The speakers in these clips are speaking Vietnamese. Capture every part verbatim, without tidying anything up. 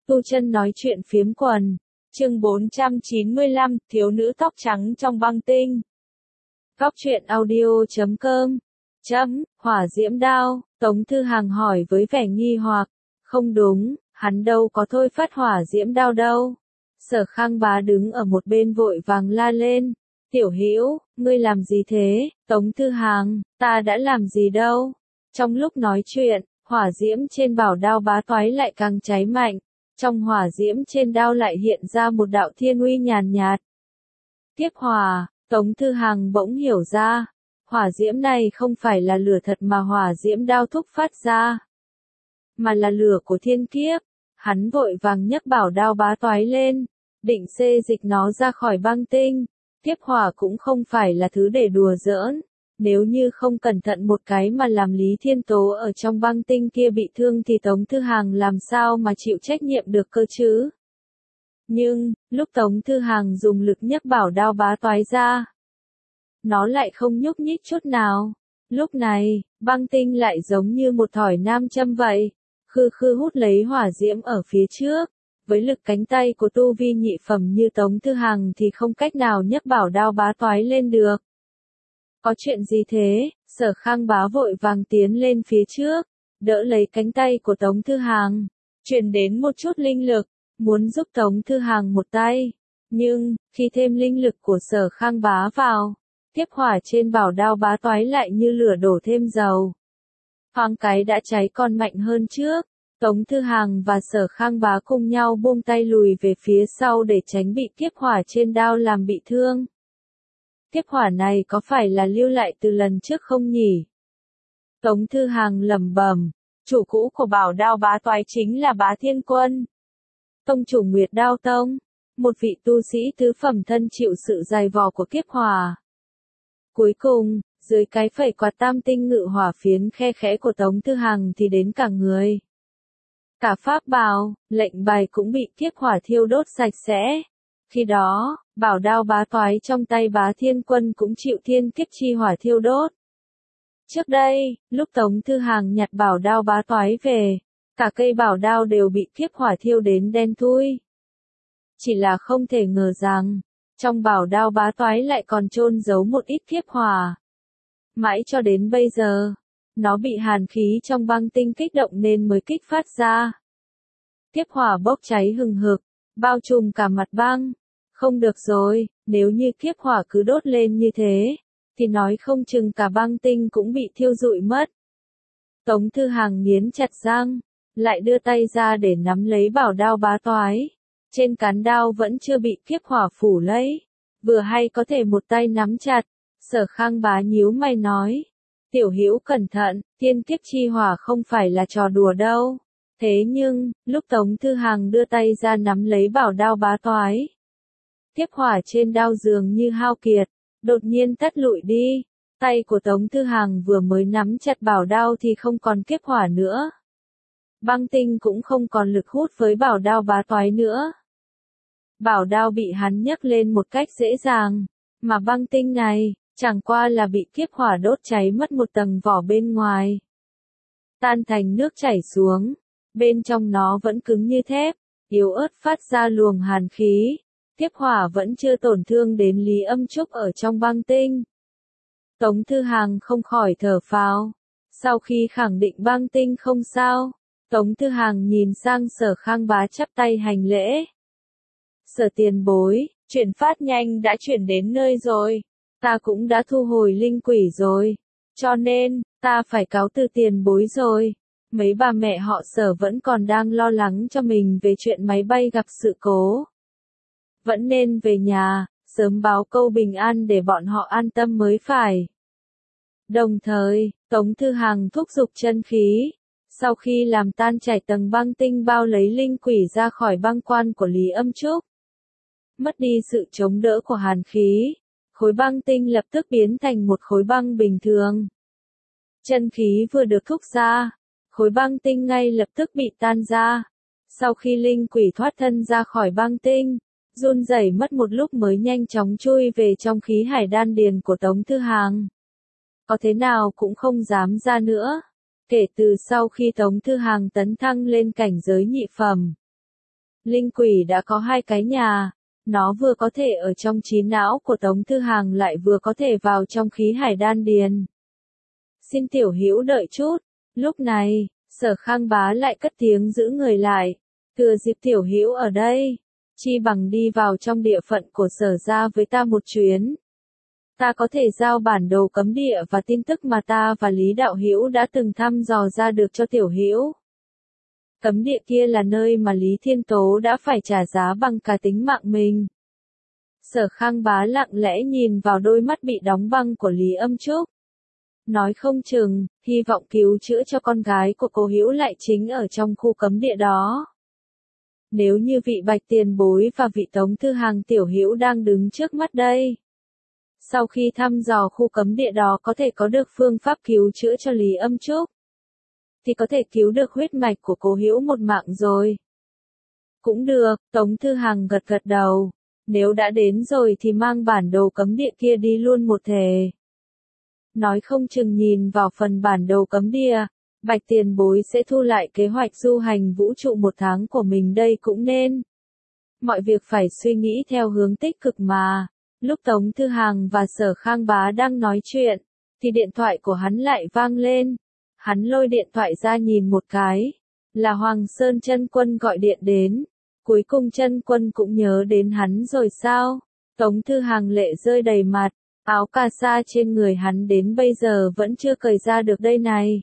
Tu Chân nói chuyện phiếm quần. Chương bốn trăm chín mươi lăm, thiếu nữ tóc trắng trong băng tinh. Góc truyện audio chấm com. Chấm, hỏa diễm đao, Tống Thư Hàng hỏi với vẻ nghi hoặc. Không đúng, hắn đâu có thôi phát hỏa diễm đao đâu. Sở Khang Bá đứng ở một bên vội vàng la lên. Tiểu Hữu, ngươi làm gì thế? Tống Thư Hàng, ta đã làm gì đâu. Trong lúc nói chuyện, hỏa diễm trên bảo đao bá toái lại càng cháy mạnh. Trong hỏa diễm trên đao lại hiện ra một đạo thiên uy nhàn nhạt. Tiếp hỏa, Tống Thư Hàng bỗng hiểu ra, hỏa diễm này không phải là lửa thật mà hỏa diễm đao thúc phát ra, mà là lửa của thiên kiếp. Hắn vội vàng nhấc bảo đao bá toái lên, định xê dịch nó ra khỏi băng tinh. Tiếp hỏa cũng không phải là thứ để đùa giỡn. Nếu như không cẩn thận một cái mà làm Lý Thiên Tố ở trong băng tinh kia bị thương thì Tống Thư Hàng làm sao mà chịu trách nhiệm được cơ chứ? Nhưng, lúc Tống Thư Hàng dùng lực nhấc bảo đao bá toái ra, nó lại không nhúc nhích chút nào. Lúc này, băng tinh lại giống như một thỏi nam châm vậy, khư khư hút lấy hỏa diễm ở phía trước. Với lực cánh tay của tu vi nhị phẩm như Tống Thư Hàng thì không cách nào nhấc bảo đao bá toái lên được. Có chuyện gì thế? Sở Khang Bá vội vàng tiến lên phía trước, đỡ lấy cánh tay của Tống Thư Hàng, truyền đến một chút linh lực, muốn giúp Tống Thư Hàng một tay. Nhưng, khi thêm linh lực của Sở Khang Bá vào, tiếp hỏa trên bảo đao bá toái lại như lửa đổ thêm dầu. Thoáng cái đã cháy còn mạnh hơn trước. Tống Thư Hàng và Sở Khang Bá cùng nhau buông tay lùi về phía sau để tránh bị tiếp hỏa trên đao làm bị thương. Tiếp hỏa này có phải là lưu lại từ lần trước không nhỉ? Tống Thư Hàng lẩm bẩm, chủ cũ của bảo đao bá toái chính là Bá Thiên Quân, tông chủ Nguyệt Đao Tông, một vị tu sĩ tứ phẩm thân chịu sự dày vò của kiếp hỏa. Cuối cùng, dưới cái phẩy quạt tam tinh ngự hỏa phiến khe khẽ của Tống Thư Hàng thì đến cả người. Cả pháp bào, lệnh bài cũng bị kiếp hỏa thiêu đốt sạch sẽ. Khi đó, bảo đao bá toái trong tay Bá Thiên Quân cũng chịu thiên kiếp chi hỏa thiêu đốt. Trước đây, lúc Tống Thư Hàng nhặt bảo đao bá toái về, cả cây bảo đao đều bị kiếp hỏa thiêu đến đen thui. Chỉ là không thể ngờ rằng, trong bảo đao bá toái lại còn chôn giấu một ít kiếp hỏa. Mãi cho đến bây giờ, nó bị hàn khí trong băng tinh kích động nên mới kích phát ra. Kiếp hỏa bốc cháy hừng hực, bao trùm cả mặt băng. Không được rồi, nếu như kiếp hỏa cứ đốt lên như thế, thì nói không chừng cả băng tinh cũng bị thiêu rụi mất. Tống Thư Hàng nghiến chặt răng, lại đưa tay ra để nắm lấy bảo đao bá toái. Trên cán đao vẫn chưa bị kiếp hỏa phủ lấy, vừa hay có thể một tay nắm chặt. Sở Khang Bá nhíu mày nói, Tiểu Hữu cẩn thận, thiên kiếp chi hỏa không phải là trò đùa đâu. Thế nhưng, lúc Tống Thư Hàng đưa tay ra nắm lấy bảo đao bá toái, tiếp hỏa trên đao dường như hao kiệt, đột nhiên tắt lụi đi. Tay của Tống Thư Hàng vừa mới nắm chặt bảo đao thì không còn kiếp hỏa nữa. Băng tinh cũng không còn lực hút với bảo đao bá toái nữa. Bảo đao bị hắn nhấc lên một cách dễ dàng, mà băng tinh này, chẳng qua là bị kiếp hỏa đốt cháy mất một tầng vỏ bên ngoài. Tan thành nước chảy xuống, bên trong nó vẫn cứng như thép, yếu ớt phát ra luồng hàn khí. Tiếp hỏa vẫn chưa tổn thương đến Lý Âm Trúc ở trong băng tinh. Tống Thư Hàng không khỏi thở phào. Sau khi khẳng định băng tinh không sao, Tống Thư Hàng nhìn sang Sở Khang Bá chắp tay hành lễ. Sở tiền bối, chuyển phát nhanh đã chuyển đến nơi rồi. Ta cũng đã thu hồi linh quỷ rồi. Cho nên, ta phải cáo từ tiền bối rồi. Mấy bà mẹ họ Sở vẫn còn đang lo lắng cho mình về chuyện máy bay gặp sự cố. Vẫn nên về nhà, sớm báo câu bình an để bọn họ an tâm mới phải. Đồng thời, Tống Thư Hàng thúc giục chân khí. Sau khi làm tan chảy tầng băng tinh bao lấy linh quỷ ra khỏi băng quan của Lý Âm Trúc, mất đi sự chống đỡ của hàn khí, khối băng tinh lập tức biến thành một khối băng bình thường. Chân khí vừa được thúc ra, khối băng tinh ngay lập tức bị tan ra. Sau khi linh quỷ thoát thân ra khỏi băng tinh, run rẩy mất một lúc mới nhanh chóng chui về trong khí hải đan điền của Tống Thư Hàng. Có thế nào cũng không dám ra nữa. Kể từ sau khi Tống Thư Hàng tấn thăng lên cảnh giới nhị phẩm, Linh quỷ đã có hai cái nhà, nó vừa có thể ở trong trí não của Tống Thư Hàng lại vừa có thể vào trong khí hải đan điền. Xin tiểu hữu đợi chút, lúc này, Sở Khang Bá lại cất tiếng giữ người lại, thừa dịp tiểu hữu ở đây, chi bằng đi vào trong địa phận của Sở gia với ta một chuyến. Ta có thể giao bản đồ cấm địa và tin tức mà ta và Lý đạo hữu đã từng thăm dò ra được cho tiểu hữu. Cấm địa kia là nơi mà Lý Thiên Tố đã phải trả giá bằng cả tính mạng mình. Sở Khang Bá lặng lẽ nhìn vào đôi mắt bị đóng băng của Lý Âm Trúc. Nói không chừng, hy vọng cứu chữa cho con gái của cô Hữu lại chính ở trong khu cấm địa đó. Nếu như vị Bạch Tiền Bối và vị Tống Thư Hàng tiểu hữu đang đứng trước mắt đây. Sau khi thăm dò khu cấm địa đó có thể có được phương pháp cứu chữa cho Lý Âm Trúc, thì có thể cứu được huyết mạch của cô Hữu một mạng rồi. Cũng được, Tống Thư Hàng gật gật đầu. Nếu đã đến rồi thì mang bản đồ cấm địa kia đi luôn một thể. Nói không chừng nhìn vào phần bản đồ cấm địa, Bạch Tiền Bối sẽ thu lại kế hoạch du hành vũ trụ một tháng của mình đây cũng nên. Mọi việc phải suy nghĩ theo hướng tích cực mà. Lúc Tống Thư Hàng và Sở Khang Bá đang nói chuyện, thì điện thoại của hắn lại vang lên. Hắn lôi điện thoại ra nhìn một cái, là Hoàng Sơn Chân Quân gọi điện đến. Cuối cùng Chân Quân cũng nhớ đến hắn rồi sao? Tống Thư Hàng lệ rơi đầy mặt, áo cà sa trên người hắn đến bây giờ vẫn chưa cởi ra được đây này.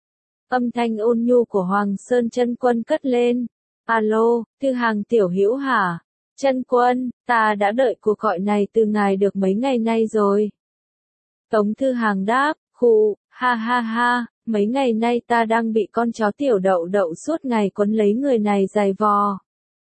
Âm thanh ôn nhu của Hoàng Sơn Chân Quân cất lên. Alo, Thư Hàng tiểu hữu hả? Chân Quân, ta đã đợi cuộc gọi này từ ngài được mấy ngày nay rồi. Tống Thư Hàng đáp, khụ, ha ha ha, mấy ngày nay ta đang bị con chó tiểu đậu đậu suốt ngày quấn lấy người này dài vò.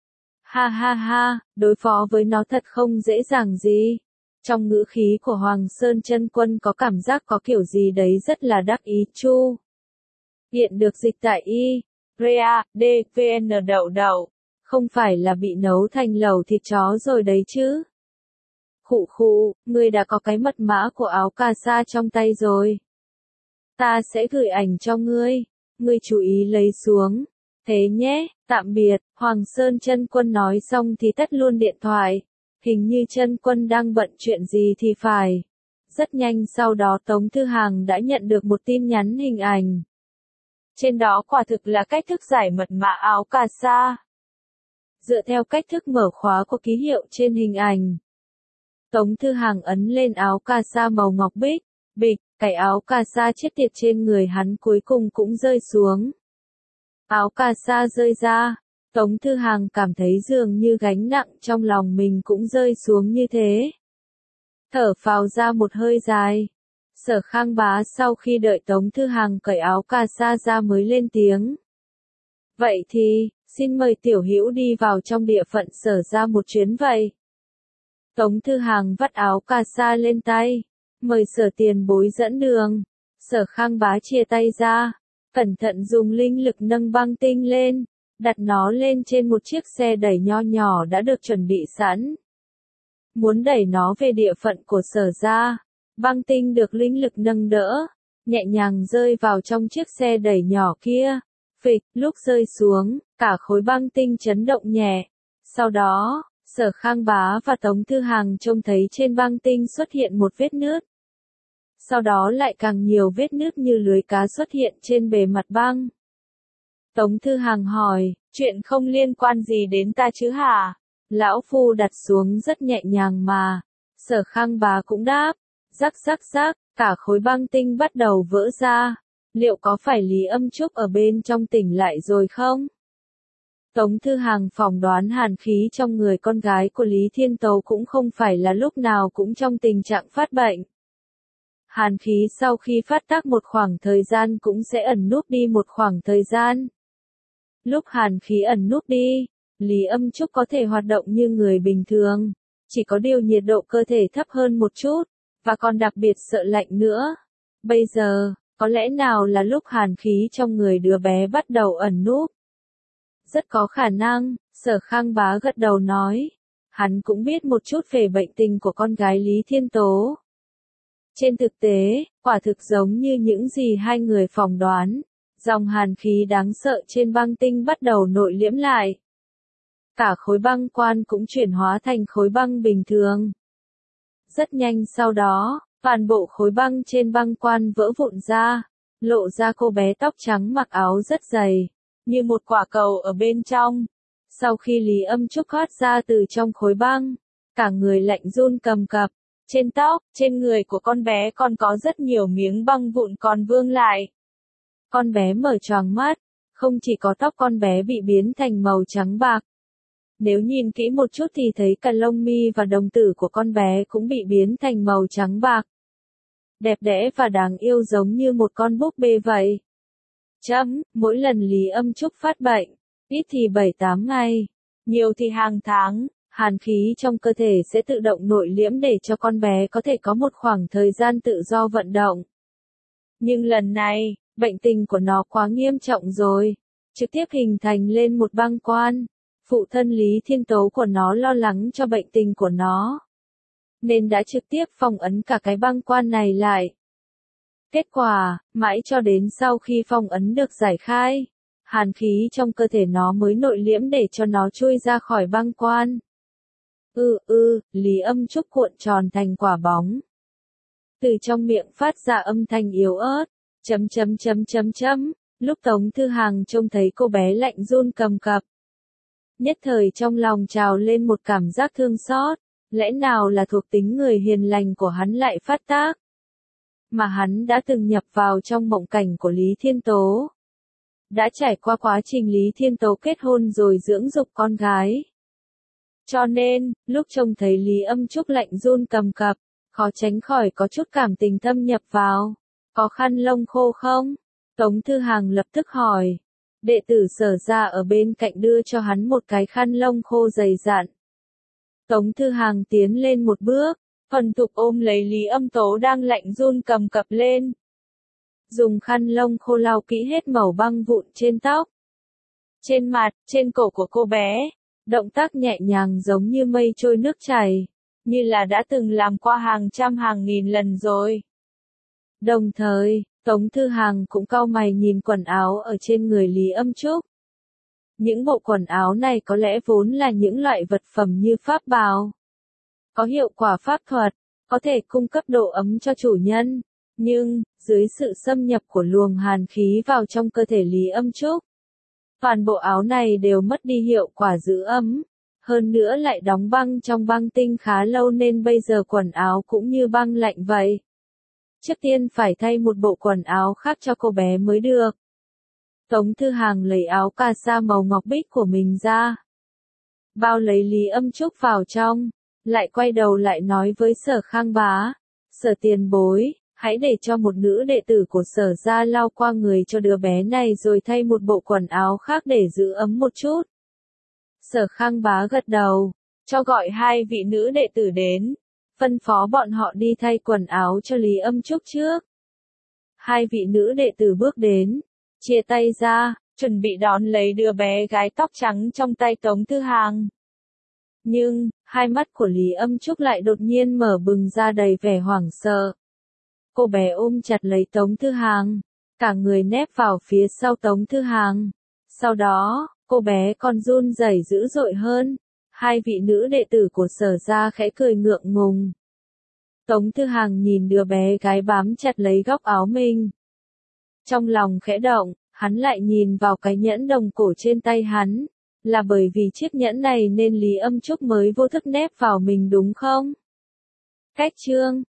Ha ha ha, đối phó với nó thật không dễ dàng gì. Trong ngữ khí của Hoàng Sơn Chân Quân có cảm giác có kiểu gì đấy rất là đắc ý chu. Hiện được dịch tại y, rea, d, vn đậu đậu. Không phải là bị nấu thành lẩu thịt chó rồi đấy chứ. Khụ khụ, ngươi đã có cái mật mã của áo cà sa trong tay rồi. Ta sẽ gửi ảnh cho ngươi, ngươi chú ý lấy xuống. Thế nhé, tạm biệt, Hoàng Sơn Chân Quân nói xong thì tắt luôn điện thoại. Hình như Chân Quân đang bận chuyện gì thì phải. Rất nhanh sau đó Tống Thư Hàng đã nhận được một tin nhắn hình ảnh. Trên đó quả thực là cách thức giải mật mã áo cà sa. Dựa theo cách thức mở khóa của ký hiệu trên hình ảnh. Tống Thư Hàng ấn lên áo cà sa màu ngọc bích, bịch, cái áo cà sa chết tiệt trên người hắn cuối cùng cũng rơi xuống. Áo cà sa rơi ra, Tống Thư Hàng cảm thấy dường như gánh nặng trong lòng mình cũng rơi xuống như thế. Thở phào ra một hơi dài. Sở Khang Bá sau khi đợi Tống Thư Hàng cởi áo cà sa ra mới lên tiếng. Vậy thì, xin mời tiểu hữu đi vào trong địa phận Sở ra một chuyến vậy. Tống Thư Hàng vắt áo cà sa lên tay, mời Sở tiền bối dẫn đường. Sở Khang Bá chia tay ra, cẩn thận dùng linh lực nâng băng tinh lên, đặt nó lên trên một chiếc xe đẩy nho nhỏ đã được chuẩn bị sẵn. Muốn đẩy nó về địa phận của Sở ra, băng tinh được linh lực nâng đỡ, nhẹ nhàng rơi vào trong chiếc xe đẩy nhỏ kia. Phịch, lúc rơi xuống, cả khối băng tinh chấn động nhẹ. Sau đó, Sở Khang Bá và Tống Thư Hàng trông thấy trên băng tinh xuất hiện một vết nứt. Sau đó lại càng nhiều vết nứt như lưới cá xuất hiện trên bề mặt băng. Tống Thư Hàng hỏi, chuyện không liên quan gì đến ta chứ hả? Lão Phu đặt xuống rất nhẹ nhàng mà. Sở Khang Bá cũng đáp, rắc rắc rắc, cả khối băng tinh bắt đầu vỡ ra. Liệu có phải Lý Âm Trúc ở bên trong tỉnh lại rồi không? Tống Thư Hàng phỏng đoán hàn khí trong người con gái của Lý Thiên Tố cũng không phải là lúc nào cũng trong tình trạng phát bệnh. Hàn khí sau khi phát tác một khoảng thời gian cũng sẽ ẩn núp đi một khoảng thời gian. Lúc hàn khí ẩn núp đi, Lý Âm Trúc có thể hoạt động như người bình thường, chỉ có điều nhiệt độ cơ thể thấp hơn một chút, và còn đặc biệt sợ lạnh nữa. Bây giờ, có lẽ nào là lúc hàn khí trong người đứa bé bắt đầu ẩn núp? Rất có khả năng, Sở Khang Bá gật đầu nói. Hắn cũng biết một chút về bệnh tình của con gái Lý Thiên Tố. Trên thực tế, quả thực giống như những gì hai người phỏng đoán. Dòng hàn khí đáng sợ trên băng tinh bắt đầu nội liễm lại. cả khối băng quan cũng chuyển hóa thành khối băng bình thường. Rất nhanh sau đó, toàn bộ khối băng trên băng quan vỡ vụn ra, lộ ra cô bé tóc trắng mặc áo rất dày, như một quả cầu ở bên trong. Sau khi Lý Âm Trúc thoát ra từ trong khối băng, cả người lạnh run cầm cập, trên tóc, trên người của con bé còn có rất nhiều miếng băng vụn còn vương lại. Con bé mở choàng mắt, không chỉ có tóc con bé bị biến thành màu trắng bạc. Nếu nhìn kỹ một chút thì thấy cả lông mi và đồng tử của con bé cũng bị biến thành màu trắng bạc. Đẹp đẽ và đáng yêu giống như một con búp bê vậy. Chấm, mỗi lần Lý Âm Trúc phát bệnh, ít thì bảy tám ngày, nhiều thì hàng tháng, hàn khí trong cơ thể sẽ tự động nội liễm để cho con bé có thể có một khoảng thời gian tự do vận động. Nhưng lần này, bệnh tình của nó quá nghiêm trọng rồi, trực tiếp hình thành lên một băng quan. Phụ thân Lý Thiên Tố của nó lo lắng cho bệnh tình của nó, nên đã trực tiếp phong ấn cả cái băng quan này lại. Kết quả, mãi cho đến sau khi phong ấn được giải khai, hàn khí trong cơ thể nó mới nội liễm để cho nó chui ra khỏi băng quan. Ừ ừ, Lý Âm Trúc cuộn tròn thành quả bóng. Từ trong miệng phát ra âm thanh yếu ớt, chấm chấm chấm chấm chấm, lúc Tống Thư Hàng trông thấy cô bé lạnh run cầm cập. Nhất thời trong lòng trào lên một cảm giác thương xót, lẽ nào là thuộc tính người hiền lành của hắn lại phát tác? Mà hắn đã từng nhập vào trong mộng cảnh của Lý Thiên Tố. Đã trải qua quá trình Lý Thiên Tố kết hôn rồi dưỡng dục con gái. Cho nên, lúc trông thấy Lý Âm Trúc lạnh run cầm cập, khó tránh khỏi có chút cảm tình thâm nhập vào. Có khăn lông khô không? Tống Thư Hàng lập tức hỏi. Đệ tử Sở ra ở bên cạnh đưa cho hắn một cái khăn lông khô dày dặn. Tống Thư Hàng tiến lên một bước, thuần thục ôm lấy Lý Âm Tố đang lạnh run cầm cập lên. Dùng khăn lông khô lau kỹ hết màu băng vụn trên tóc, trên mặt, trên cổ của cô bé. Động tác nhẹ nhàng giống như mây trôi nước chảy, như là đã từng làm qua hàng trăm hàng nghìn lần rồi. Đồng thời, Tống Thư Hàng cũng cau mày nhìn quần áo ở trên người Lý Âm Trúc. Những bộ quần áo này có lẽ vốn là những loại vật phẩm như pháp bào, có hiệu quả pháp thuật, có thể cung cấp độ ấm cho chủ nhân, nhưng, dưới sự xâm nhập của luồng hàn khí vào trong cơ thể Lý Âm Trúc, toàn bộ áo này đều mất đi hiệu quả giữ ấm, hơn nữa lại đóng băng trong băng tinh khá lâu nên bây giờ quần áo cũng như băng lạnh vậy. Trước tiên phải thay một bộ quần áo khác cho cô bé mới được. Tống Thư Hàng lấy áo cà sa màu ngọc bích của mình ra, bao lấy Lý Âm Trúc vào trong, lại quay đầu lại nói với Sở Khang Bá, Sở tiền bối, hãy để cho một nữ đệ tử của Sở ra lau qua người cho đứa bé này rồi thay một bộ quần áo khác để giữ ấm một chút. Sở Khang Bá gật đầu, cho gọi hai vị nữ đệ tử đến, phân phó bọn họ đi thay quần áo cho Lý Âm Trúc trước. Hai vị nữ đệ tử bước đến, chia tay ra, chuẩn bị đón lấy đứa bé gái tóc trắng trong tay Tống Thư Hàng. Nhưng, hai mắt của Lý Âm Trúc lại đột nhiên mở bừng ra đầy vẻ hoảng sợ. Cô bé ôm chặt lấy Tống Thư Hàng, cả người nép vào phía sau Tống Thư Hàng. Sau đó, cô bé còn run rẩy dữ dội hơn. Hai vị nữ đệ tử của Sở ra khẽ cười ngượng ngùng. Tống Thư Hàng nhìn đứa bé gái bám chặt lấy góc áo mình. Trong lòng khẽ động, hắn lại nhìn vào cái nhẫn đồng cổ trên tay hắn. Là bởi vì chiếc nhẫn này nên Lý Âm Trúc mới vô thức nép vào mình đúng không? Cách chương